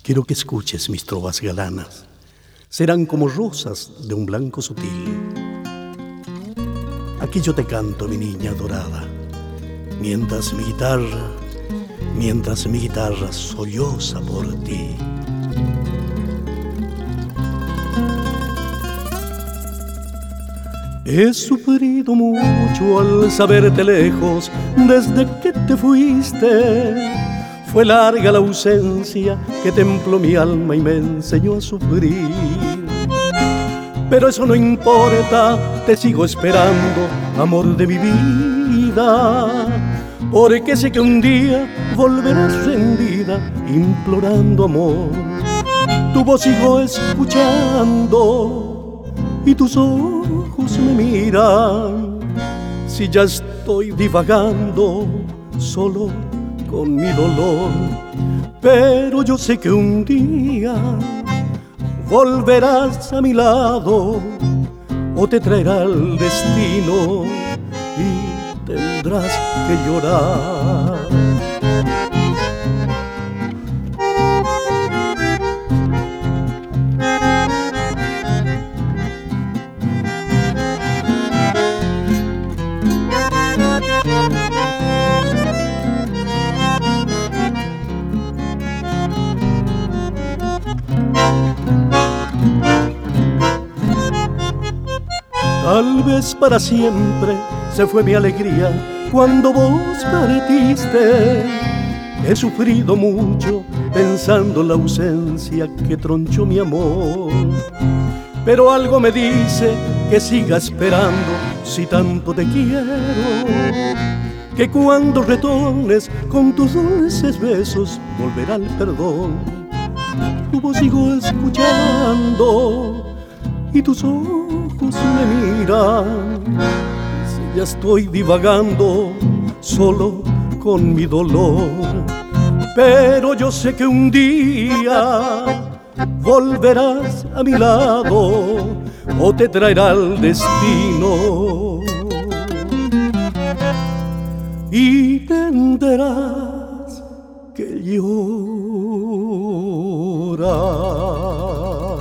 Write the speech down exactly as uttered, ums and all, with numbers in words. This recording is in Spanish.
Quiero que escuches mis trovas galanas, serán como rosas de un blanco sutil. Aquí yo te canto, mi niña dorada, mientras mi guitarra, mientras mi guitarra solloza por ti. He sufrido mucho al saberte lejos desde que te fuiste. Fue larga la ausencia que templó mi alma y me enseñó a sufrir. Pero eso no importa, te sigo esperando, amor de mi vida, porque sé que un día volverás rendida, implorando amor. Tu voz sigo escuchando y tus ojos me miran. Si ya estoy divagando solo con mi dolor, pero yo sé que un día volverás a mi lado o te traerá el destino y tendrás que llorar. Tal vez para siempre se fue mi alegría cuando vos partiste. He sufrido mucho pensando en la ausencia que tronchó mi amor, pero algo me dice que siga esperando si tanto te quiero, que cuando retornes con tus dulces besos volverá el perdón. Tu voz sigo escuchando y tus ojos me miran. Si ya estoy divagando solo con mi dolor, pero yo sé que un día volverás a mi lado o te traerá el destino y tendrás que llorar.